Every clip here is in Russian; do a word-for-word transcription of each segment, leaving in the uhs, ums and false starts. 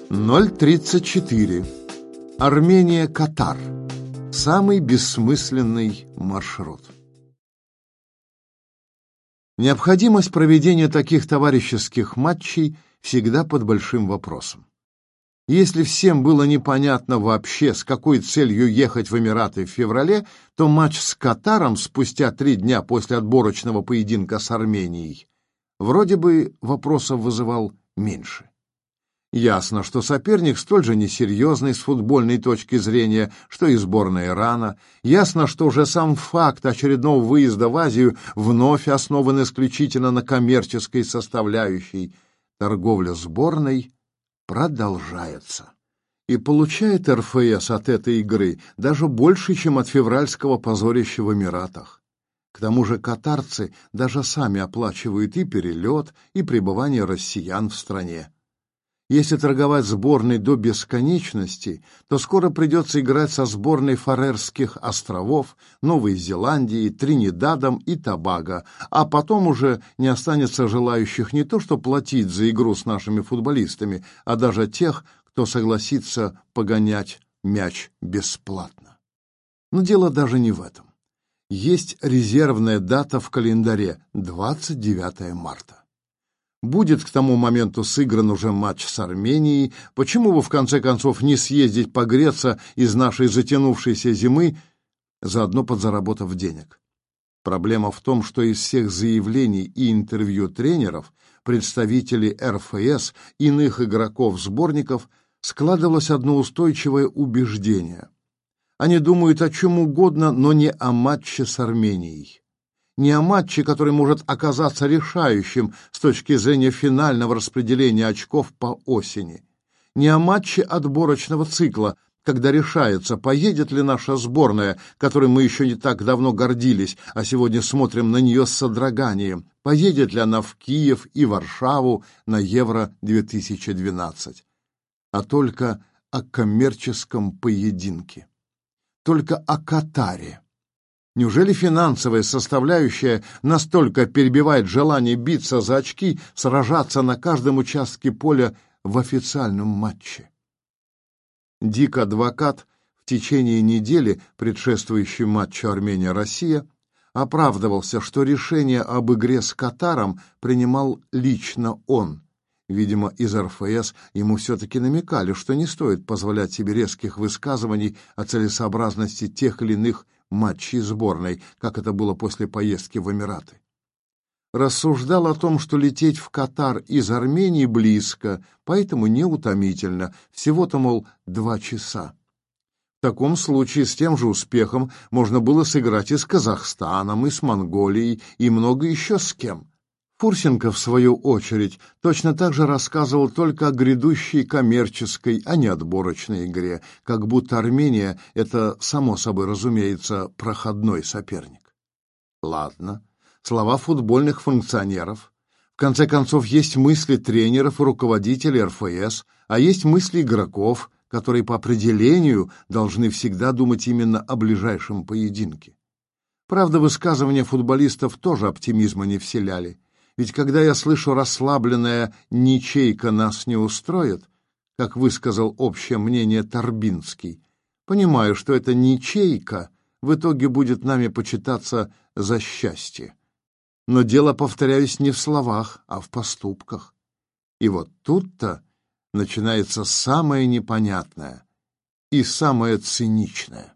ноль тридцать четыре. Армения-Катар. Самый бессмысленный маршрут. Необходимость проведения таких товарищеских матчей всегда под большим вопросом. Если всем было непонятно вообще, с какой целью ехать в Эмираты в феврале, то матч с Катаром спустя три дня после отборочного поединка с Арменией вроде бы вопросов вызывал меньше. Ясно, что соперник столь же несерьезный с футбольной точки зрения, что и сборная Ирана. Ясно, что уже сам факт очередного выезда в Азию вновь основан исключительно на коммерческой составляющей. Торговля сборной продолжается. И получает эр эф эс от этой игры даже больше, чем от февральского позорища в Эмиратах. К тому же катарцы даже сами оплачивают и перелет, и пребывание россиян в стране. Если торговать сборной до бесконечности, то скоро придется играть со сборной Фарерских островов, Новой Зеландии, Тринидадом и Тобаго, а потом уже не останется желающих не то что платить за игру с нашими футболистами, а даже тех, кто согласится погонять мяч бесплатно. Но дело даже не в этом. Есть резервная дата в календаре – двадцать девятое марта. Будет к тому моменту сыгран уже матч с Арменией, почему бы в конце концов не съездить погреться из нашей затянувшейся зимы, заодно подзаработав денег? Проблема в том, что из всех заявлений и интервью тренеров, представителей эр эф эс, иных игроков-сборников складывалось одно устойчивое убеждение. Они думают о чем угодно, но не о матче с Арменией. Не о матче, который может оказаться решающим с точки зрения финального распределения очков по осени. Не о матче отборочного цикла, когда решается, поедет ли наша сборная, которой мы еще не так давно гордились, а сегодня смотрим на нее с содроганием, поедет ли она в Киев и Варшаву на Евро две тысячи двенадцать. А только о коммерческом поединке. Только о Катаре. Неужели финансовая составляющая настолько перебивает желание биться за очки, сражаться на каждом участке поля в официальном матче? Дик Адвокат в течение недели, предшествующей матчу Армения-Россия, оправдывался, что решение об игре с Катаром принимал лично он. Видимо, из эр эф эс ему все-таки намекали, что не стоит позволять себе резких высказываний о целесообразности тех или иных матчей сборной, как это было после поездки в Эмираты. Рассуждал о том, что лететь в Катар из Армении близко, поэтому неутомительно, всего-то, мол, два часа. В таком случае с тем же успехом можно было сыграть и с Казахстаном, и с Монголией, и много еще с кем. Фурсенко, в свою очередь, точно так же рассказывал только о грядущей коммерческой, а не отборочной игре, как будто Армения — это, само собой разумеется, проходной соперник. Ладно, слова футбольных функционеров. В конце концов, есть мысли тренеров и руководителей эр эф эс, а есть мысли игроков, которые по определению должны всегда думать именно о ближайшем поединке. Правда, высказывания футболистов тоже оптимизма не вселяли. Ведь когда я слышу расслабленное «ничейка нас не устроит», как высказал общее мнение Торбинский, понимаю, что эта ничейка в итоге будет нами почитаться за счастье. Но дело, повторяюсь, не в словах, а в поступках. И вот тут-то начинается самое непонятное и самое циничное.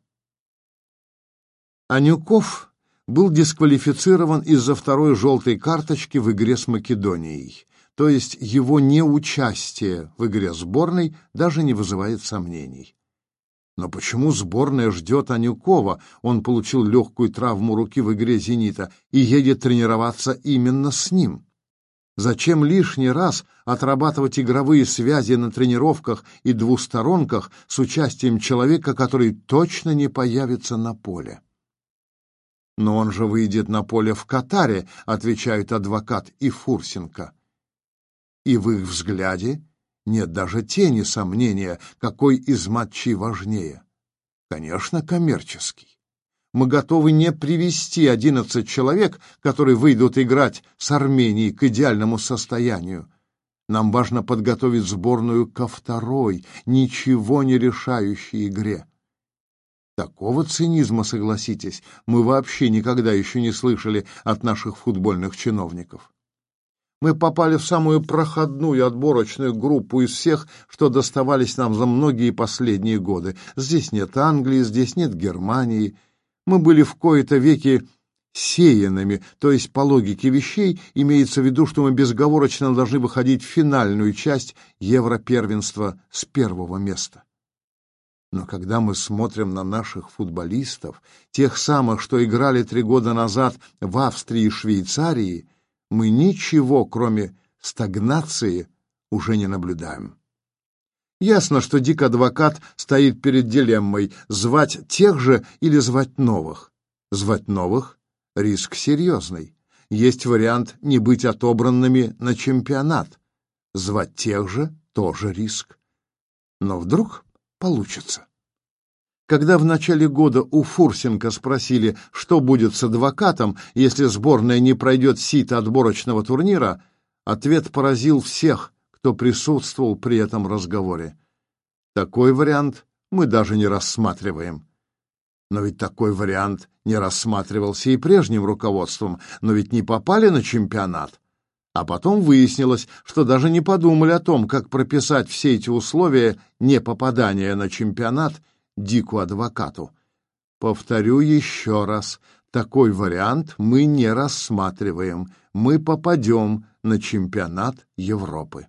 Анюков был дисквалифицирован из-за второй желтой карточки в игре с Македонией, то есть его неучастие в игре сборной даже не вызывает сомнений. Но почему сборная ждет Анюкова? Он получил легкую травму руки в игре «Зенита» и едет тренироваться именно с ним. Зачем лишний раз отрабатывать игровые связи на тренировках и двусторонках с участием человека, который точно не появится на поле? «Но он же выйдет на поле в Катаре», — отвечают Адвокат и Фурсенко. И в их взгляде нет даже тени сомнения, какой из матчей важнее. Конечно, коммерческий. Мы готовы не привести одиннадцать человек, которые выйдут играть с Арменией к идеальному состоянию, Нам важно подготовить сборную ко второй, ничего не решающей игре. Такого цинизма, согласитесь, мы вообще никогда еще не слышали от наших футбольных чиновников. Мы попали в самую проходную отборочную группу из всех, что доставались нам за многие последние годы. Здесь нет Англии, здесь нет Германии. Мы были в кои-то веки сеянными, то есть по логике вещей имеется в виду, что мы безоговорочно должны выходить в финальную часть Европервенства с первого места. Но когда мы смотрим на наших футболистов, тех самых, что играли три года назад в Австрии и Швейцарии, мы ничего, кроме стагнации, уже не наблюдаем. Ясно, что Дик-адвокат стоит перед дилеммой: звать тех же или звать новых. Звать новых — риск серьезный. Есть вариант не быть отобранными на чемпионат. Звать тех же — тоже риск. Но вдруг получится. Когда в начале года у Фурсенко спросили, что будет с адвокатом, если сборная не пройдет сито отборочного турнира, ответ поразил всех, кто присутствовал при этом разговоре. Такой вариант мы даже не рассматриваем. Но ведь такой вариант не рассматривался и прежним руководством, но ведь не попали на чемпионат. А потом выяснилось, что даже не подумали о том, как прописать все эти условия непопадания на чемпионат Дику-адвокату. Повторю еще раз, такой вариант мы не рассматриваем. Мы попадем на чемпионат Европы.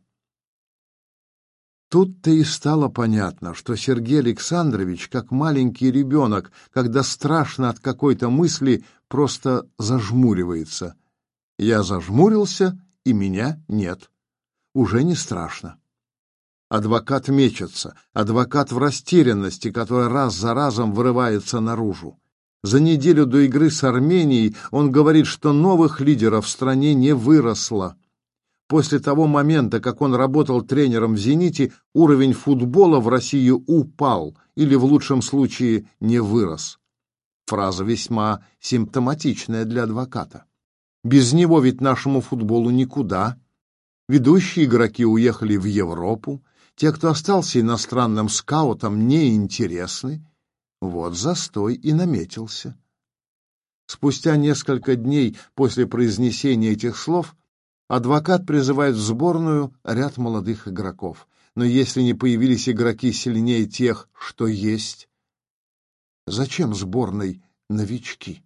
Тут-то и стало понятно, что Сергей Александрович, как маленький ребенок, когда страшно от какой-то мысли, просто зажмуривается. Я зажмурился, и меня нет. Уже не страшно. Адвокат мечется, адвокат в растерянности, которая раз за разом вырывается наружу. За неделю до игры с Арменией он говорит, что новых лидеров в стране не выросло. После того момента, как он работал тренером в «Зените», уровень футбола в России упал, или в лучшем случае не вырос. Фраза весьма симптоматичная для адвоката. Без него ведь нашему футболу никуда. Ведущие игроки уехали в Европу, те, кто остался иностранным скаутом, неинтересны. Вот застой и наметился. Спустя несколько дней после произнесения этих слов адвокат призывает в сборную ряд молодых игроков. Но если не появились игроки сильнее тех, что есть, зачем сборной новички?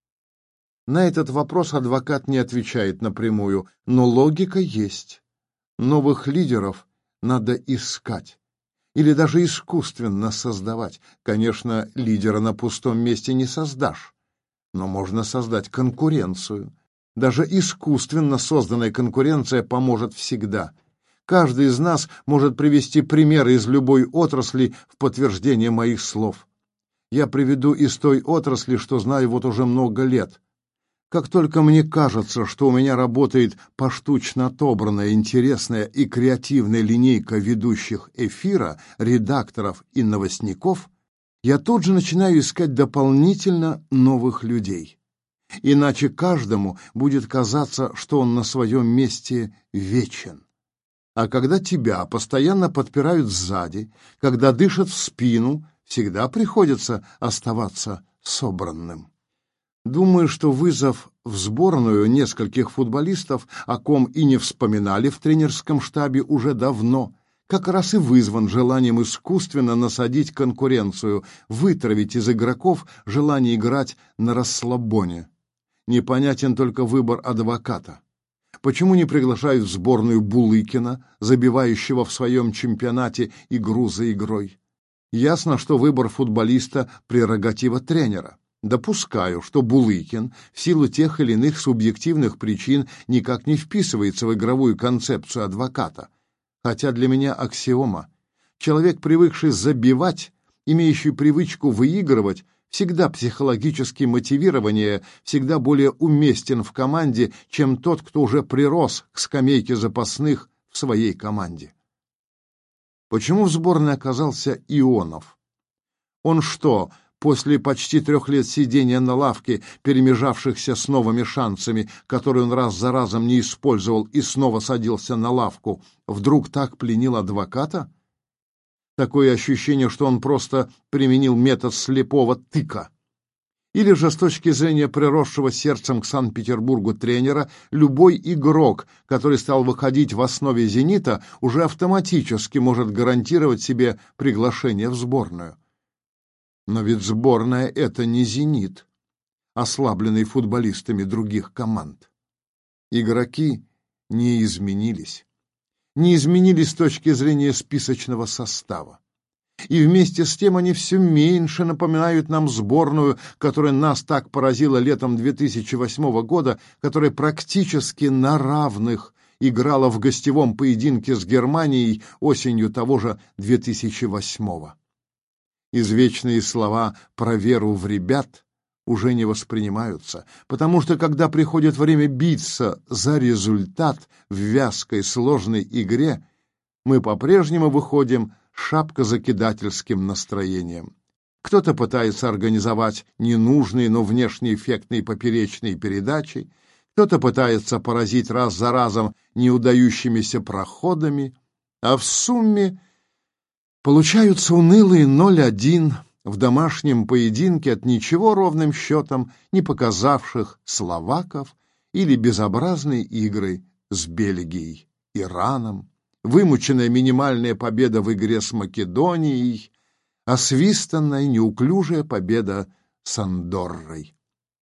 На этот вопрос адвокат не отвечает напрямую, но логика есть. Новых лидеров надо искать или даже искусственно создавать. Конечно, лидера на пустом месте не создашь, но можно создать конкуренцию. Даже искусственно созданная конкуренция поможет всегда. Каждый из нас может привести примеры из любой отрасли в подтверждение моих слов. Я приведу из той отрасли, что знаю вот уже много лет. Как только мне кажется, что у меня работает поштучно отобранная, интересная и креативная линейка ведущих эфира, редакторов и новостников, я тут же начинаю искать дополнительно новых людей. Иначе каждому будет казаться, что он на своем месте вечен. А когда тебя постоянно подпирают сзади, когда дышат в спину, всегда приходится оставаться собранным. Думаю, что вызов в сборную нескольких футболистов, о ком и не вспоминали в тренерском штабе уже давно, как раз и вызван желанием искусственно насадить конкуренцию, вытравить из игроков желание играть на расслабоне. Непонятен только выбор адвоката. Почему не приглашают в сборную Булыкина, забивающего в своем чемпионате игру за игрой? Ясно, что выбор футболиста – прерогатива тренера. Допускаю, что Булыкин в силу тех или иных субъективных причин никак не вписывается в игровую концепцию адвоката. Хотя для меня аксиома. Человек, привыкший забивать, имеющий привычку выигрывать, всегда психологически мотивированнее, всегда более уместен в команде, чем тот, кто уже прирос к скамейке запасных в своей команде. Почему в сборной оказался Ионов? Он что, после почти трех лет сидения на лавке, перемежавшихся с новыми шансами, которые он раз за разом не использовал и снова садился на лавку, вдруг так пленил адвоката? Такое ощущение, что он просто применил метод слепого тыка. Или же, с точки зрения приросшего сердцем к Санкт-Петербургу тренера, любой игрок, который стал выходить в основе «Зенита», уже автоматически может гарантировать себе приглашение в сборную. Но ведь сборная — это не «Зенит», ослабленный футболистами других команд. Игроки не изменились. Не изменились с точки зрения списочного состава. И вместе с тем они все меньше напоминают нам сборную, которая нас так поразила летом две тысячи восьмого года, которая практически на равных играла в гостевом поединке с Германией осенью того же две тысячи восьмого. Извечные слова про веру в ребят уже не воспринимаются, потому что, когда приходит время биться за результат в вязкой сложной игре, мы по-прежнему выходим шапкозакидательским настроением. Кто-то пытается организовать ненужные, но внешне эффектные поперечные передачи, кто-то пытается поразить раз за разом неудающимися проходами, а в сумме получаются унылые ноль один в домашнем поединке от ничего ровным счетом не показавших словаков или безобразной игры с Бельгией, Ираном, вымученная минимальная победа в игре с Македонией, освистанная неуклюжая победа с Андоррой.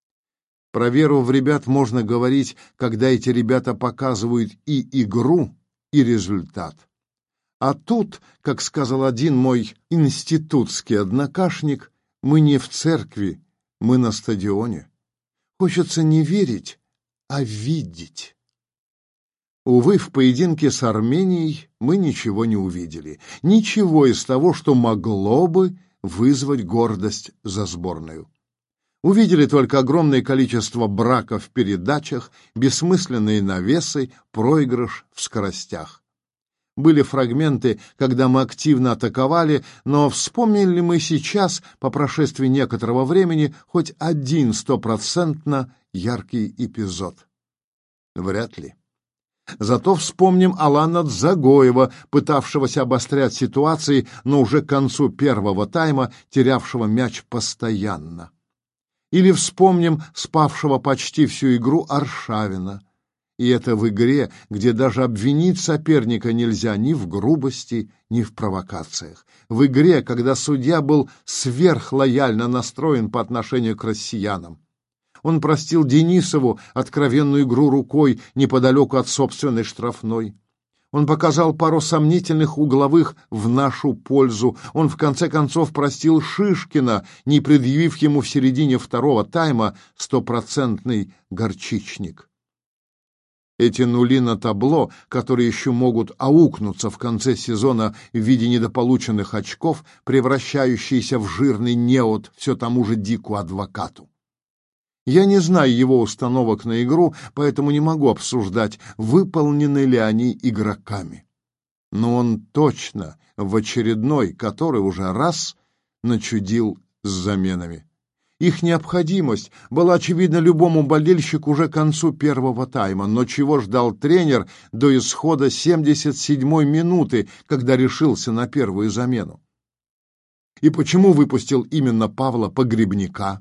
Про веру в ребят можно говорить, когда эти ребята показывают и игру, и результат. А тут, как сказал один мой институтский однокашник, мы не в церкви, мы на стадионе. Хочется не верить, а видеть. Увы, в поединке с Арменией мы ничего не увидели. Ничего из того, что могло бы вызвать гордость за сборную. Увидели только огромное количество браков в передачах, бессмысленные навесы, проигрыш в скоростях. Были фрагменты, когда мы активно атаковали, но вспомнили ли мы сейчас, по прошествии некоторого времени, хоть один стопроцентно яркий эпизод? Вряд ли. Зато вспомним Алана Дзагоева, пытавшегося обострять ситуации, но уже к концу первого тайма терявшего мяч постоянно. Или вспомним спавшего почти всю игру Аршавина. И это в игре, где даже обвинить соперника нельзя ни в грубости, ни в провокациях. В игре, когда судья был сверхлояльно настроен по отношению к россиянам. Он простил Денисову откровенную игру рукой неподалеку от собственной штрафной. Он показал пару сомнительных угловых в нашу пользу. Он, в конце концов, простил Шишкина, не предъявив ему в середине второго тайма стопроцентный горчичник. Эти нули на табло, которые еще могут аукнуться в конце сезона в виде недополученных очков, превращающиеся в жирный неуд все тому же Дику адвокату. Я не знаю его установок на игру, поэтому не могу обсуждать, выполнены ли они игроками. Но он точно в очередной, который уже раз начудил с заменами. Их необходимость была очевидна любому болельщику уже к концу первого тайма, но чего ждал тренер до исхода семьдесят седьмой минуты, когда решился на первую замену? И почему выпустил именно Павла Погребняка?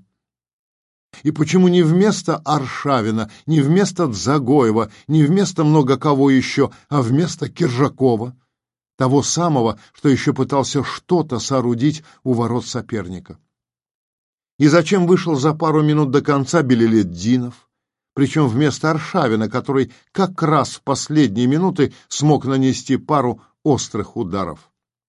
И почему не вместо Аршавина, не вместо Дзагоева, не вместо много кого еще, а вместо Киржакова, того самого, что еще пытался что-то соорудить у ворот соперника? И зачем вышел за пару минут до конца Белелетдинов, причем вместо Аршавина, который как раз в последние минуты смог нанести пару острых ударов?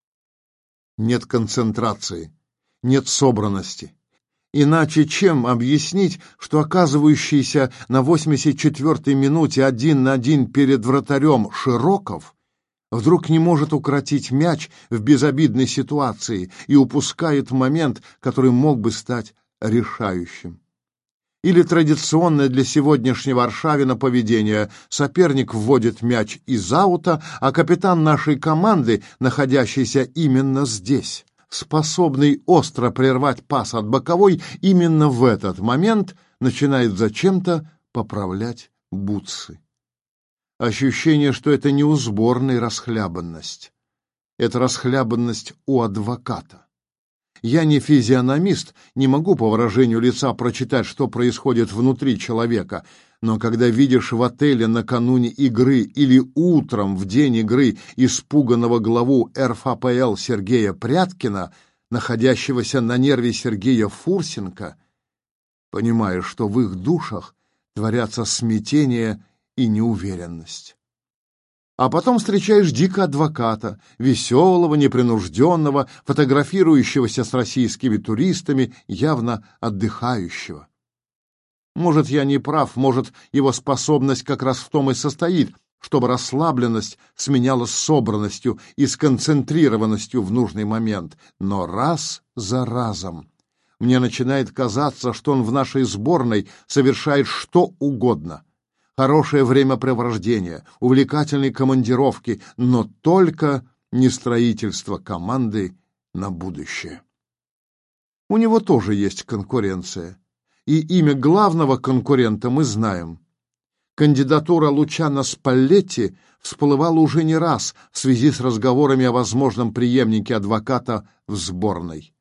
Нет концентрации, нет собранности. Иначе чем объяснить, что оказывающийся на восемьдесят четвёртой минуте один на один перед вратарем Широков вдруг не может укротить мяч в безобидной ситуации и упускает момент, который мог бы стать решающим? Или традиционное для сегодняшнего Аршавина поведение: соперник вводит мяч из аута, а капитан нашей команды, находящийся именно здесь, способный остро прервать пас от боковой, именно в этот момент начинает зачем-то поправлять бутсы. Ощущение, что это не у сборной расхлябанность. Это расхлябанность у адвоката. Я не физиономист, не могу по выражению лица прочитать, что происходит внутри человека, но когда видишь в отеле накануне игры или утром в день игры испуганного главу эр эф пэ эл Сергея Пряткина, находящегося на нерве Сергея Фурсенко, понимаешь, что в их душах творятся смятение и неуверенность. А потом встречаешь дико адвоката, веселого, непринужденного, фотографирующегося с российскими туристами, явно отдыхающего. Может, я не прав, может, его способность как раз в том и состоит, чтобы расслабленность сменялась собранностью и сконцентрированностью в нужный момент. Но раз за разом мне начинает казаться, что он в нашей сборной совершает что угодно. Хорошее времяпрепровождение, увлекательные командировки, но только не строительство команды на будущее. У него тоже есть конкуренция. И имя главного конкурента мы знаем. Кандидатура Лучано Спаллетти всплывала уже не раз в связи с разговорами о возможном преемнике адвоката в сборной.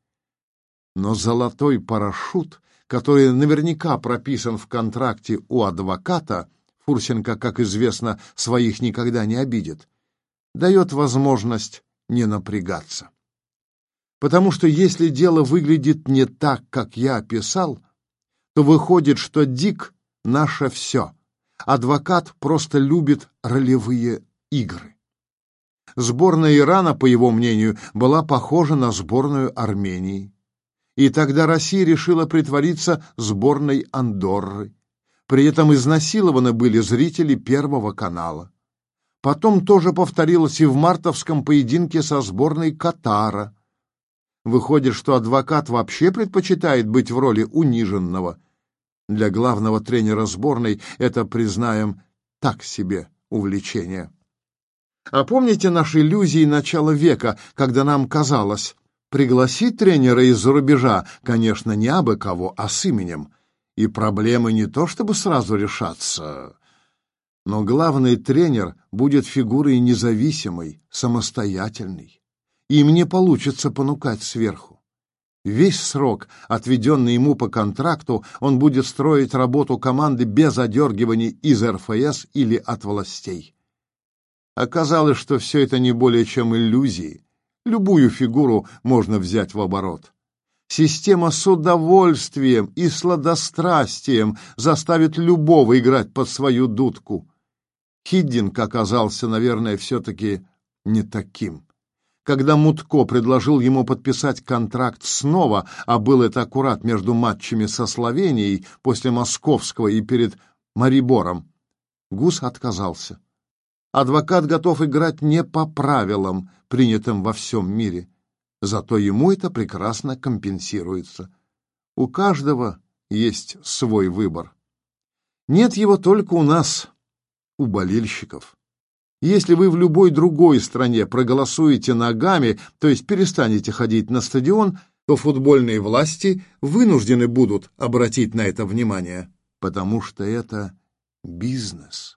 Но золотой парашют, который наверняка прописан в контракте у адвоката, Фурсенко, как известно, своих никогда не обидит, дает возможность не напрягаться. Потому что если дело выглядит не так, как я описал, то выходит, что Дик — наше все. Адвокат просто любит ролевые игры. Сборная Ирана, по его мнению, была похожа на сборную Армении. И тогда Россия решила притвориться сборной Андорры. При этом изнасилованы были зрители Первого канала. Потом тоже повторилось и в мартовском поединке со сборной Катара. Выходит, что адвокат вообще предпочитает быть в роли униженного. Для главного тренера сборной это, признаем, так себе увлечение. А помните наши иллюзии начала века, когда нам казалось, пригласить тренера из-за рубежа, конечно, не абы кого, а с именем, и проблемы не то чтобы сразу решатся, но главный тренер будет фигурой независимой, самостоятельной. Им не получится понукать сверху. Весь срок, отведенный ему по контракту, он будет строить работу команды без одергиваний из эр эф эс или от властей. Оказалось, что все это не более чем иллюзии. Любую фигуру можно взять в оборот. Система с удовольствием и сладострастием заставит любого играть под свою дудку. Хиддинк оказался, наверное, все-таки не таким. Когда Мутко предложил ему подписать контракт снова, а был это аккурат между матчами со Словенией после Московского и перед Марибором, Гус отказался. Адвокат готов играть не по правилам, принятым во всем мире. Зато ему это прекрасно компенсируется. У каждого есть свой выбор. Нет его только у нас, у болельщиков. Если вы в любой другой стране проголосуете ногами, то есть перестанете ходить на стадион, то футбольные власти вынуждены будут обратить на это внимание, потому что это бизнес.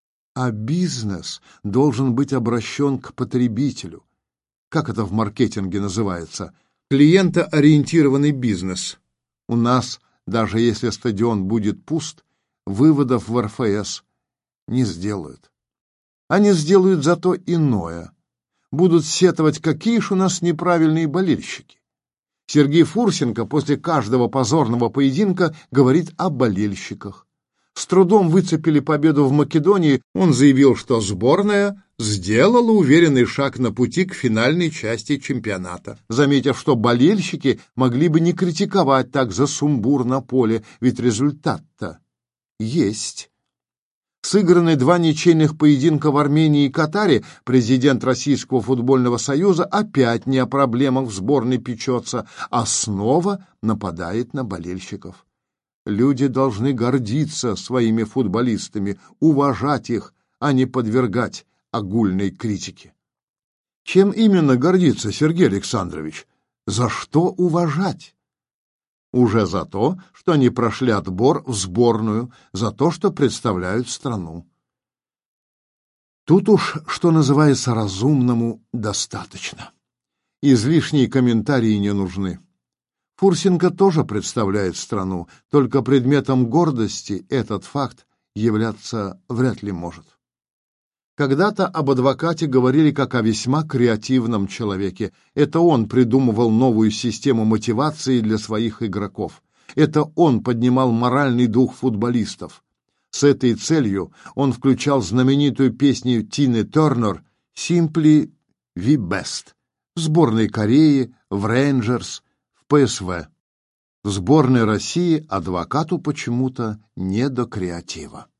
А бизнес должен быть обращен к потребителю. Как это в маркетинге называется? Клиентоориентированный бизнес. У нас, даже если стадион будет пуст, выводов в эр эф эс не сделают. Они сделают зато иное. Будут сетовать, какие ж у нас неправильные болельщики. Сергей Фурсенко после каждого позорного поединка говорит о болельщиках. С трудом выцепили победу в Македонии, он заявил, что сборная сделала уверенный шаг на пути к финальной части чемпионата, заметив, что болельщики могли бы не критиковать так за сумбур на поле, ведь результат-то есть. Сыграны два ничейных поединка в Армении и Катаре, президент Российского футбольного союза опять не о проблемах в сборной печется, а снова нападает на болельщиков. Люди должны гордиться своими футболистами, уважать их, а не подвергать огульной критике. Чем именно гордиться, Сергей Александрович? За что уважать? Уже за то, что они прошли отбор в сборную, за то, что представляют страну. Тут уж, что называется, разумному достаточно. Излишние комментарии не нужны. Фурсенко тоже представляет страну, только предметом гордости этот факт являться вряд ли может. Когда-то об адвокате говорили как о весьма креативном человеке. Это он придумывал новую систему мотивации для своих игроков. Это он поднимал моральный дух футболистов. С этой целью он включал знаменитую песню Тины Тернер «Simply the Best» в сборной Кореи, в Рейнджерс, в ПСВ. В сборной России адвокату почему-то не до креатива.